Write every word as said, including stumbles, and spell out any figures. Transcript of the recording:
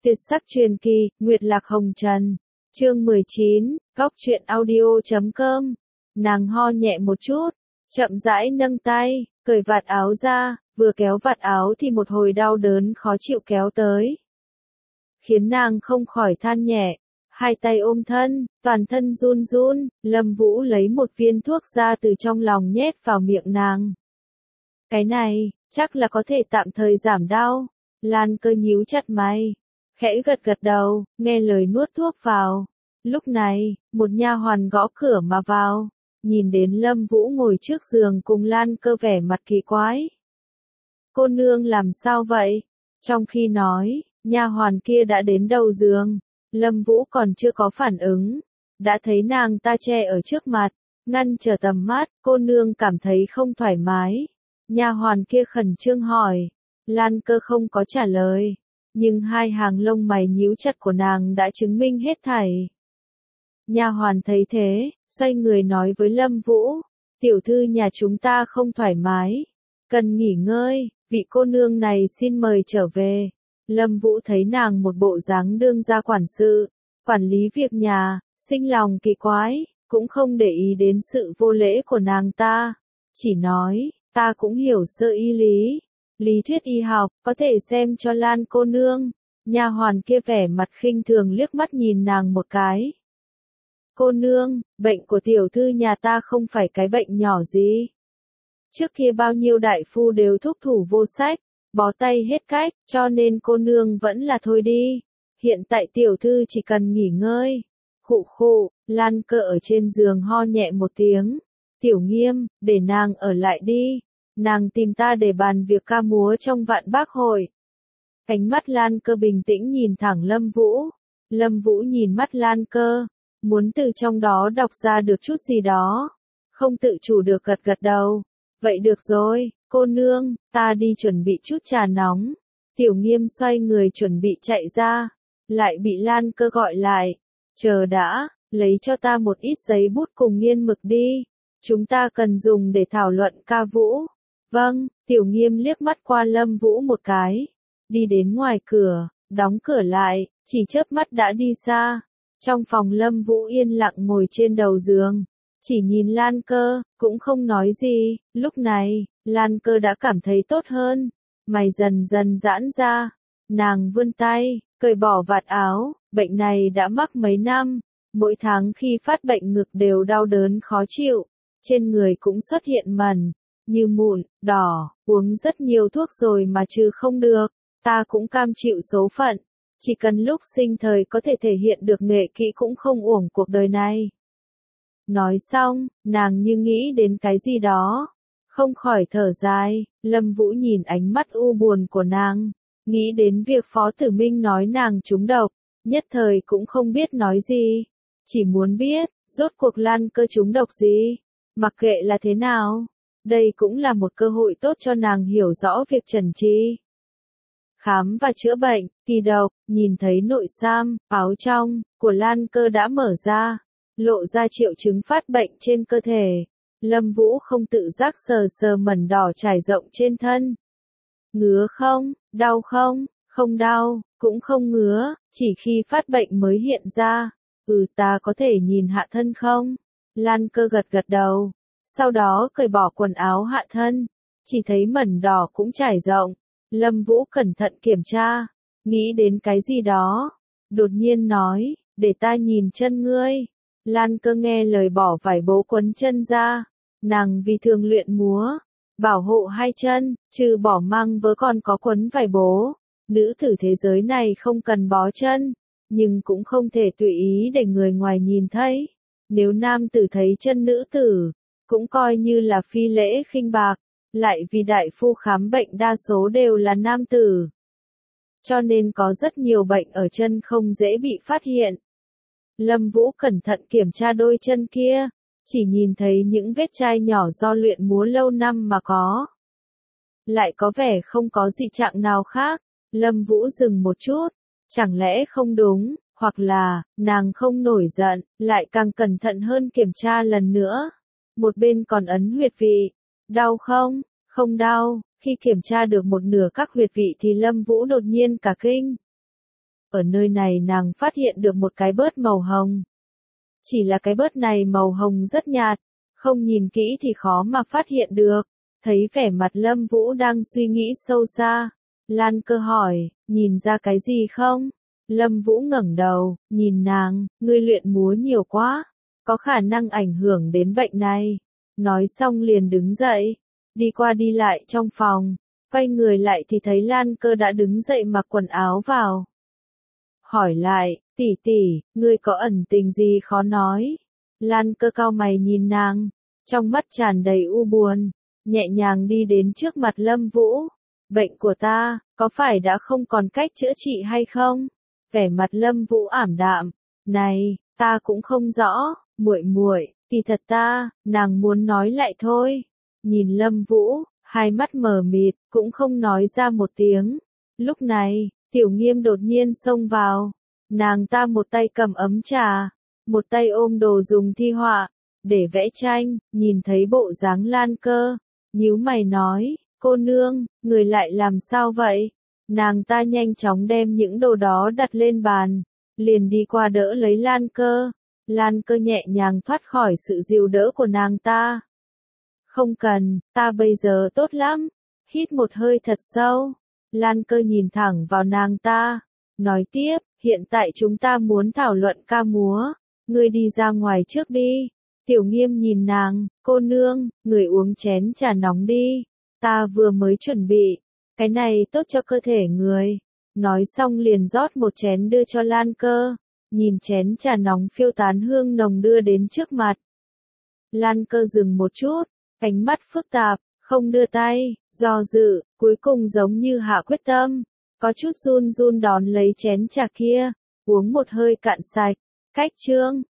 Tuyệt sắc truyền kỳ, Nguyệt Lạc Hồng Trần. Chương mười chín, góc truyện audio chấm com. Nàng ho nhẹ một chút, chậm rãi nâng tay, cởi vạt áo ra, vừa kéo vạt áo thì một hồi đau đớn khó chịu kéo tới. Khiến nàng không khỏi than nhẹ, hai tay ôm thân, toàn thân run run, Lâm Vũ lấy một viên thuốc ra từ trong lòng nhét vào miệng nàng. Cái này, chắc là có thể tạm thời giảm đau. Lan Cơ nhíu chặt mày, khẽ gật gật đầu, nghe lời nuốt thuốc vào. Lúc này, một nha hoàn gõ cửa mà vào, nhìn đến Lâm Vũ ngồi trước giường cùng Lan Cơ vẻ mặt kỳ quái. Cô nương làm sao vậy? Trong khi nói, nha hoàn kia đã đến đầu giường, Lâm Vũ còn chưa có phản ứng, đã thấy nàng ta che ở trước mặt, ngăn trở tầm mắt, cô nương cảm thấy không thoải mái. Nha hoàn kia khẩn trương hỏi, Lan Cơ không có trả lời, nhưng hai hàng lông mày nhíu chặt của nàng đã chứng minh hết thảy. Nha hoàn thấy thế, xoay người nói với Lâm Vũ, tiểu thư nhà chúng ta không thoải mái, cần nghỉ ngơi, vị cô nương này xin mời trở về. Lâm Vũ thấy nàng một bộ dáng đương gia quản sự, quản lý việc nhà, sinh lòng kỳ quái, cũng không để ý đến sự vô lễ của nàng ta, chỉ nói, ta cũng hiểu sơ y lý, lý thuyết y học, có thể xem cho Lan cô nương. Nha hoàn kia vẻ mặt khinh thường liếc mắt nhìn nàng một cái. Cô nương, bệnh của tiểu thư nhà ta không phải cái bệnh nhỏ gì. Trước kia bao nhiêu đại phu đều thúc thủ vô sách, bó tay hết cách, cho nên cô nương vẫn là thôi đi. Hiện tại tiểu thư chỉ cần nghỉ ngơi. Khụ khụ, Lan Cơ ở trên giường ho nhẹ một tiếng. Tiểu Nghiêm, để nàng ở lại đi. Nàng tìm ta để bàn việc ca múa trong vạn bác hội. Ánh mắt Lan Cơ bình tĩnh nhìn thẳng Lâm Vũ. Lâm Vũ nhìn mắt Lan Cơ, muốn từ trong đó đọc ra được chút gì đó. Không tự chủ được gật gật đầu. Vậy được rồi, cô nương, ta đi chuẩn bị chút trà nóng. Tiểu Nghiêm xoay người chuẩn bị chạy ra, lại bị Lan Cơ gọi lại. Chờ đã, lấy cho ta một ít giấy bút cùng nghiên mực đi. Chúng ta cần dùng để thảo luận ca vũ. Vâng, Tiểu Nghiêm liếc mắt qua Lâm Vũ một cái. Đi đến ngoài cửa, đóng cửa lại, chỉ chớp mắt đã đi xa. Trong phòng Lâm Vũ yên lặng ngồi trên đầu giường. Chỉ nhìn Lan Cơ, cũng không nói gì. Lúc này, Lan Cơ đã cảm thấy tốt hơn. Mày dần dần giãn ra. Nàng vươn tay, cởi bỏ vạt áo. Bệnh này đã mắc mấy năm. Mỗi tháng khi phát bệnh ngực đều đau đớn khó chịu. Trên người cũng xuất hiện mẩn, như mụn, đỏ. Uống rất nhiều thuốc rồi mà trừ không được. Ta cũng cam chịu số phận. Chỉ cần lúc sinh thời có thể thể hiện được nghệ kỹ cũng không uổng cuộc đời này. Nói xong, nàng như nghĩ đến cái gì đó. Không khỏi thở dài, Lâm Vũ nhìn ánh mắt u buồn của nàng. Nghĩ đến việc Phó Tử Minh nói nàng trúng độc, nhất thời cũng không biết nói gì. Chỉ muốn biết, rốt cuộc Lan Cơ trúng độc gì. Mặc kệ là thế nào, đây cũng là một cơ hội tốt cho nàng hiểu rõ việc trần trị. Khám và chữa bệnh, kỳ độc, nhìn thấy nội sam, áo trong, của Lan Cơ đã mở ra, lộ ra triệu chứng phát bệnh trên cơ thể. Lâm Vũ không tự giác sờ sờ mẩn đỏ trải rộng trên thân. Ngứa không, đau không, không đau, cũng không ngứa, chỉ khi phát bệnh mới hiện ra. Ừ, ta có thể nhìn hạ thân không? Lan Cơ gật gật đầu, sau đó cởi bỏ quần áo hạ thân, chỉ thấy mẩn đỏ cũng trải rộng. Lâm Vũ cẩn thận kiểm tra, nghĩ đến cái gì đó, đột nhiên nói, để ta nhìn chân ngươi. Lan Cơ nghe lời bỏ vải bố quấn chân ra, nàng vì thường luyện múa, bảo hộ hai chân, trừ bỏ mang vớ còn có quấn vải bố. Nữ tử thế giới này không cần bó chân, nhưng cũng không thể tùy ý để người ngoài nhìn thấy. Nếu nam tử thấy chân nữ tử, cũng coi như là phi lễ khinh bạc. Lại vì đại phu khám bệnh đa số đều là nam tử, cho nên có rất nhiều bệnh ở chân không dễ bị phát hiện. Lâm Vũ cẩn thận kiểm tra đôi chân kia, chỉ nhìn thấy những vết chai nhỏ do luyện múa lâu năm mà có. Lại có vẻ không có dị trạng nào khác. Lâm Vũ dừng một chút, chẳng lẽ không đúng, hoặc là, nàng không nổi giận, lại càng cẩn thận hơn kiểm tra lần nữa. Một bên còn ấn huyệt vị. Đau không? Không đau. Khi kiểm tra được một nửa các huyệt vị thì Lâm Vũ đột nhiên cả kinh. Ở nơi này nàng phát hiện được một cái bớt màu hồng. Chỉ là cái bớt này màu hồng rất nhạt, không nhìn kỹ thì khó mà phát hiện được. Thấy vẻ mặt Lâm Vũ đang suy nghĩ sâu xa, Lan Cơ hỏi, nhìn ra cái gì không? Lâm Vũ ngẩng đầu, nhìn nàng, ngươi luyện múa nhiều quá, có khả năng ảnh hưởng đến bệnh này. Nói xong liền đứng dậy, đi qua đi lại trong phòng, quay người lại thì thấy Lan Cơ đã đứng dậy mặc quần áo vào. Hỏi lại, tỷ tỷ, ngươi có ẩn tình gì khó nói? Lan Cơ cau mày nhìn nàng, trong mắt tràn đầy u buồn, nhẹ nhàng đi đến trước mặt Lâm Vũ. Bệnh của ta, có phải đã không còn cách chữa trị hay không? Vẻ mặt Lâm Vũ ảm đạm, này, ta cũng không rõ, muội muội, kỳ thật ta, nàng muốn nói lại thôi. Nhìn Lâm Vũ, hai mắt mờ mịt, cũng không nói ra một tiếng. Lúc này, Tiểu Nghiêm đột nhiên xông vào, nàng ta một tay cầm ấm trà, một tay ôm đồ dùng thi họa, để vẽ tranh, nhìn thấy bộ dáng Lan Cơ, nhíu mày nói, cô nương, người lại làm sao vậy? Nàng ta nhanh chóng đem những đồ đó đặt lên bàn, liền đi qua đỡ lấy Lan Cơ. Lan Cơ nhẹ nhàng thoát khỏi sự dìu đỡ của nàng ta. Không cần, ta bây giờ tốt lắm. Hít một hơi thật sâu. Lan Cơ nhìn thẳng vào nàng ta, nói tiếp, hiện tại chúng ta muốn thảo luận ca múa, ngươi đi ra ngoài trước đi. Tiểu Nghiêm nhìn nàng, cô nương, người uống chén trà nóng đi, ta vừa mới chuẩn bị, cái này tốt cho cơ thể người. Nói xong liền rót một chén đưa cho Lan Cơ, nhìn chén trà nóng phiêu tán hương nồng đưa đến trước mặt. Lan Cơ dừng một chút, ánh mắt phức tạp, không đưa tay, do dự, cuối cùng giống như hạ quyết tâm, có chút run run đón lấy chén trà kia, uống một hơi cạn sạch. Cách chương